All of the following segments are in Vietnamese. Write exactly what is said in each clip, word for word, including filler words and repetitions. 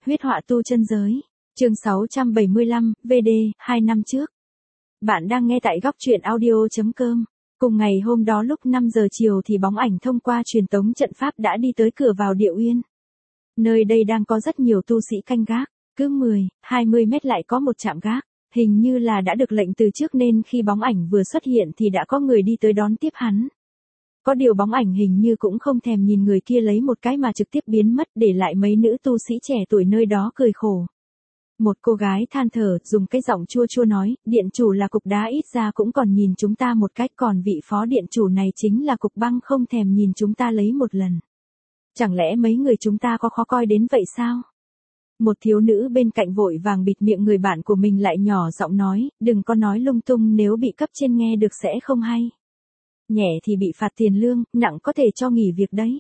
Huyết họa tu chân giới. Chương sáu trăm bảy mươi lăm, vê đê, hai năm trước. Bạn đang nghe tại góc truyện audio.com. Cùng ngày hôm đó lúc năm giờ chiều thì bóng ảnh thông qua truyền tống trận pháp đã đi tới cửa vào Địa Uyên. Nơi đây đang có rất nhiều tu sĩ canh gác, cứ mười, hai mươi mét lại có một trạm gác, hình như là đã được lệnh từ trước nên khi bóng ảnh vừa xuất hiện thì đã có người đi tới đón tiếp hắn. Có điều bóng ảnh hình như cũng không thèm nhìn người kia lấy một cái mà trực tiếp biến mất, để lại mấy nữ tu sĩ trẻ tuổi nơi đó cười khổ. Một cô gái than thở, dùng cái giọng chua chua nói, điện chủ là cục đá ít ra cũng còn nhìn chúng ta một cách, còn vị phó điện chủ này chính là cục băng không thèm nhìn chúng ta lấy một lần. Chẳng lẽ mấy người chúng ta có khó coi đến vậy sao? Một thiếu nữ bên cạnh vội vàng bịt miệng người bạn của mình lại nhỏ giọng nói, đừng có nói lung tung, nếu bị cấp trên nghe được sẽ không hay. Nhẹ thì bị phạt tiền lương, nặng có thể cho nghỉ việc đấy.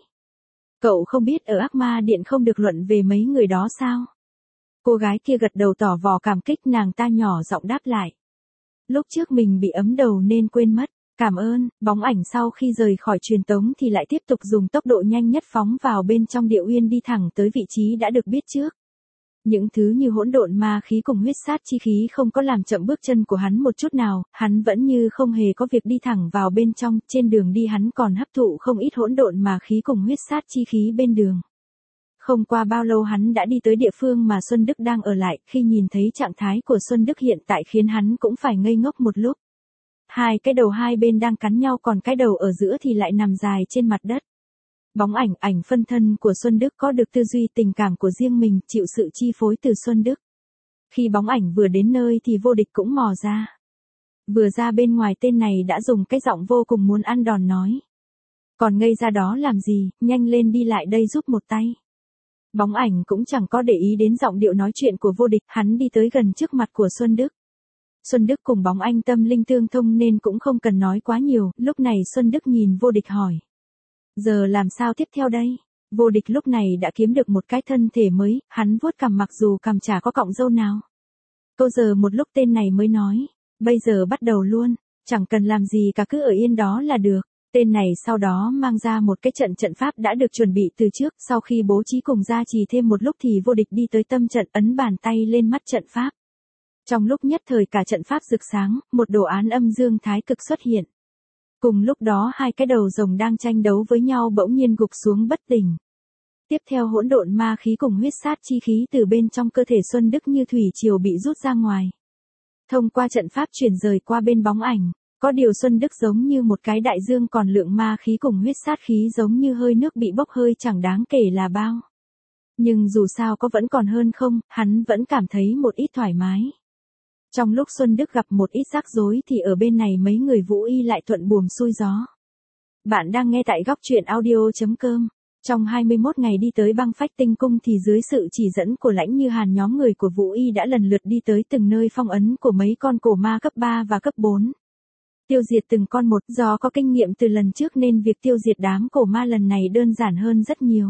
Cậu không biết ở Ác Ma Điện không được luận về mấy người đó sao? Cô gái kia gật đầu tỏ vò cảm kích, nàng ta nhỏ giọng đáp lại. Lúc trước mình bị ấm đầu nên quên mất, cảm ơn. Bóng ảnh sau khi rời khỏi truyền tống thì lại tiếp tục dùng tốc độ nhanh nhất phóng vào bên trong Địa Uyên, đi thẳng tới vị trí đã được biết trước. Những thứ như hỗn độn ma khí cùng huyết sát chi khí không có làm chậm bước chân của hắn một chút nào, hắn vẫn như không hề có việc đi thẳng vào bên trong, trên đường đi hắn còn hấp thụ không ít hỗn độn ma khí cùng huyết sát chi khí bên đường. Không qua bao lâu hắn đã đi tới địa phương mà Xuân Đức đang ở lại, khi nhìn thấy trạng thái của Xuân Đức hiện tại khiến hắn cũng phải ngây ngốc một lúc. Hai cái đầu hai bên đang cắn nhau, còn cái đầu ở giữa thì lại nằm dài trên mặt đất. Bóng ảnh, ảnh phân thân của Xuân Đức có được tư duy tình cảm của riêng mình, chịu sự chi phối từ Xuân Đức. Khi bóng ảnh vừa đến nơi thì vô địch cũng mò ra. Vừa ra bên ngoài tên này đã dùng cái giọng vô cùng muốn ăn đòn nói. Còn ngây ra đó làm gì, nhanh lên đi lại đây giúp một tay. Bóng ảnh cũng chẳng có để ý đến giọng điệu nói chuyện của vô địch, hắn đi tới gần trước mặt của Xuân Đức. Xuân Đức cùng bóng anh tâm linh tương thông nên cũng không cần nói quá nhiều, lúc này Xuân Đức nhìn vô địch hỏi. Giờ làm sao tiếp theo đây? Vô địch lúc này đã kiếm được một cái thân thể mới, hắn vuốt cằm mặc dù cằm chả có cọng râu nào. Câu giờ một lúc tên này mới nói, bây giờ bắt đầu luôn, chẳng cần làm gì cả, cứ ở yên đó là được. Tên này sau đó mang ra một cái trận trận pháp đã được chuẩn bị từ trước, sau khi bố trí cùng gia trì thêm một lúc thì vô địch đi tới tâm trận, ấn bàn tay lên mắt trận pháp. Trong lúc nhất thời cả trận pháp rực sáng, một đồ án âm dương thái cực xuất hiện. Cùng lúc đó hai cái đầu rồng đang tranh đấu với nhau bỗng nhiên gục xuống bất tỉnh. Tiếp theo hỗn độn ma khí cùng huyết sát chi khí từ bên trong cơ thể Xuân Đức như thủy triều bị rút ra ngoài. Thông qua trận pháp chuyển rời qua bên bóng ảnh. Có điều Xuân Đức giống như một cái đại dương, còn lượng ma khí cùng huyết sát khí giống như hơi nước bị bốc hơi chẳng đáng kể là bao. Nhưng dù sao có vẫn còn hơn không, hắn vẫn cảm thấy một ít thoải mái. Trong lúc Xuân Đức gặp một ít rắc rối thì ở bên này mấy người Vũ Y lại thuận buồm xuôi gió. Bạn đang nghe tại góc truyện audio.com. Trong hai mươi mốt ngày đi tới băng phách tinh cung thì dưới sự chỉ dẫn của Lãnh Như Hàn, nhóm người của Vũ Y đã lần lượt đi tới từng nơi phong ấn của mấy con cổ ma cấp ba và cấp bốn. Tiêu diệt từng con một, do có kinh nghiệm từ lần trước nên việc tiêu diệt đám cổ ma lần này đơn giản hơn rất nhiều.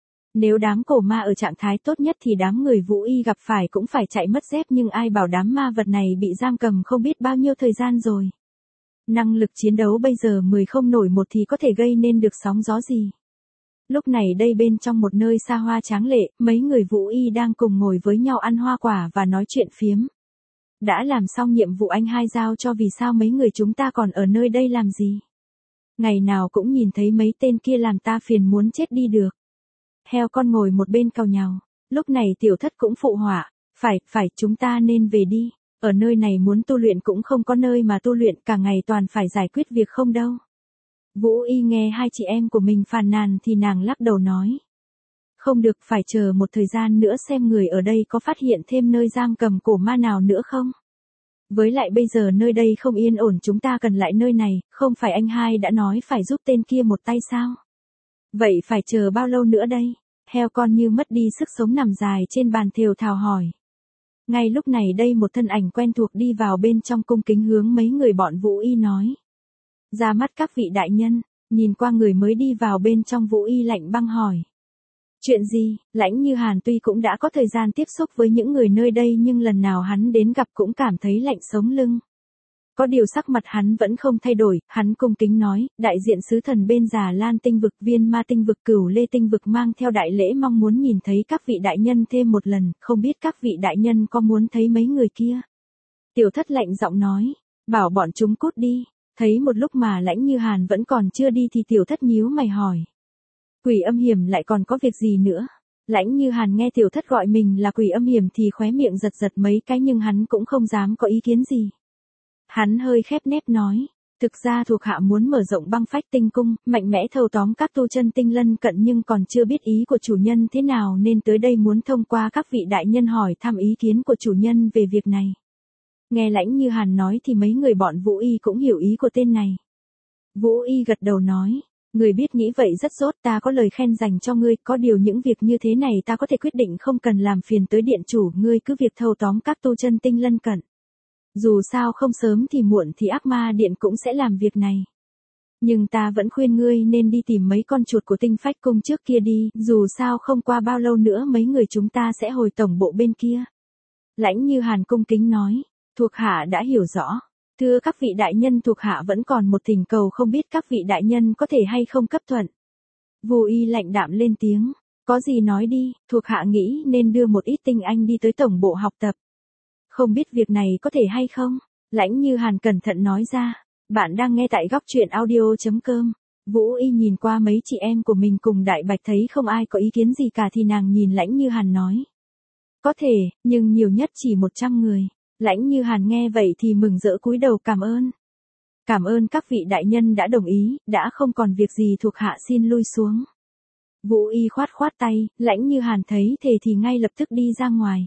Nếu đám cổ ma ở trạng thái tốt nhất thì đám người Vũ Y gặp phải cũng phải chạy mất dép, nhưng ai bảo đám ma vật này bị giam cầm không biết bao nhiêu thời gian rồi. Năng lực chiến đấu bây giờ mười không nổi một thì có thể gây nên được sóng gió gì. Lúc này đây bên trong một nơi xa hoa tráng lệ, mấy người Vũ Y đang cùng ngồi với nhau ăn hoa quả và nói chuyện phiếm. Đã làm xong nhiệm vụ anh hai giao cho, vì sao mấy người chúng ta còn ở nơi đây làm gì? Ngày nào cũng nhìn thấy mấy tên kia làm ta phiền muốn chết đi được. Heo con ngồi một bên cau nhàu. Lúc này tiểu thất cũng phụ họa. Phải, phải, chúng ta nên về đi. Ở nơi này muốn tu luyện cũng không có nơi mà tu luyện, cả ngày toàn phải giải quyết việc không đâu. Vũ Y nghe hai chị em của mình phàn nàn thì nàng lắc đầu nói. Không được, phải chờ một thời gian nữa xem người ở đây có phát hiện thêm nơi giam cầm cổ ma nào nữa không. Với lại bây giờ nơi đây không yên ổn, chúng ta cần lại nơi này, không phải anh hai đã nói phải giúp tên kia một tay sao? Vậy phải chờ bao lâu nữa đây? Heo con như mất đi sức sống nằm dài trên bàn thều thào hỏi. Ngay lúc này đây một thân ảnh quen thuộc đi vào bên trong, cung kính hướng mấy người bọn Vũ Y nói. Ra mắt các vị đại nhân. Nhìn qua người mới đi vào bên trong, Vũ Y lạnh băng hỏi. Chuyện gì? Lãnh Như Hàn tuy cũng đã có thời gian tiếp xúc với những người nơi đây nhưng lần nào hắn đến gặp cũng cảm thấy lạnh sống lưng. Có điều sắc mặt hắn vẫn không thay đổi, hắn cung kính nói, đại diện sứ thần bên Già Lan tinh vực, Viên Ma tinh vực, Cửu Lê tinh vực mang theo đại lễ mong muốn nhìn thấy các vị đại nhân thêm một lần, không biết các vị đại nhân có muốn thấy mấy người kia. Tiểu Thất lạnh giọng nói, bảo bọn chúng cút đi. Thấy một lúc mà Lãnh Như Hàn vẫn còn chưa đi thì Tiểu Thất nhíu mày hỏi. Quỷ Âm Hiểm lại còn có việc gì nữa? Lãnh Như Hàn nghe Tiểu Thất gọi mình là Quỷ Âm Hiểm thì khóe miệng giật giật mấy cái nhưng hắn cũng không dám có ý kiến gì. Hắn hơi khép nép nói, thực ra thuộc hạ muốn mở rộng băng phách tinh cung, mạnh mẽ thâu tóm các tu chân tinh lân cận nhưng còn chưa biết ý của chủ nhân thế nào nên tới đây muốn thông qua các vị đại nhân hỏi thăm ý kiến của chủ nhân về việc này. Nghe Lãnh Như Hàn nói thì mấy người bọn Vũ Y cũng hiểu ý của tên này. Vũ Y gật đầu nói, người biết nghĩ vậy rất tốt, ta có lời khen dành cho ngươi, có điều những việc như thế này ta có thể quyết định không cần làm phiền tới điện chủ, ngươi cứ việc thâu tóm các tu chân tinh lân cận. Dù sao không sớm thì muộn thì ác ma điện cũng sẽ làm việc này. Nhưng ta vẫn khuyên ngươi nên đi tìm mấy con chuột của tinh phách cung trước kia đi, dù sao không qua bao lâu nữa mấy người chúng ta sẽ hồi tổng bộ bên kia. Lãnh Như Hàn cung kính nói, thuộc hạ đã hiểu rõ. Thưa các vị đại nhân, thuộc hạ vẫn còn một thỉnh cầu không biết các vị đại nhân có thể hay không cấp thuận. Vô Y lạnh đạm lên tiếng, có gì nói đi, thuộc hạ nghĩ nên đưa một ít tinh anh đi tới tổng bộ học tập. Không biết việc này có thể hay không? Lãnh Như Hàn cẩn thận nói ra, bạn đang nghe tại góc truyện audio.com. Vũ Y nhìn qua mấy chị em của mình cùng Đại Bạch thấy không ai có ý kiến gì cả thì nàng nhìn Lãnh Như Hàn nói. Có thể, nhưng nhiều nhất chỉ một trăm người. Lãnh Như Hàn nghe vậy thì mừng rỡ cúi đầu cảm ơn. Cảm ơn các vị đại nhân đã đồng ý, đã không còn việc gì thuộc hạ xin lui xuống. Vũ Y khoát khoát tay, Lãnh Như Hàn thấy thề thì ngay lập tức đi ra ngoài.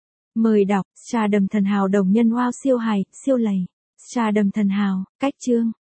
Mời đọc, Trà Đầm Thần Hào đồng nhân wow siêu hài, siêu lầy. Trà Đầm Thần Hào, cách chương.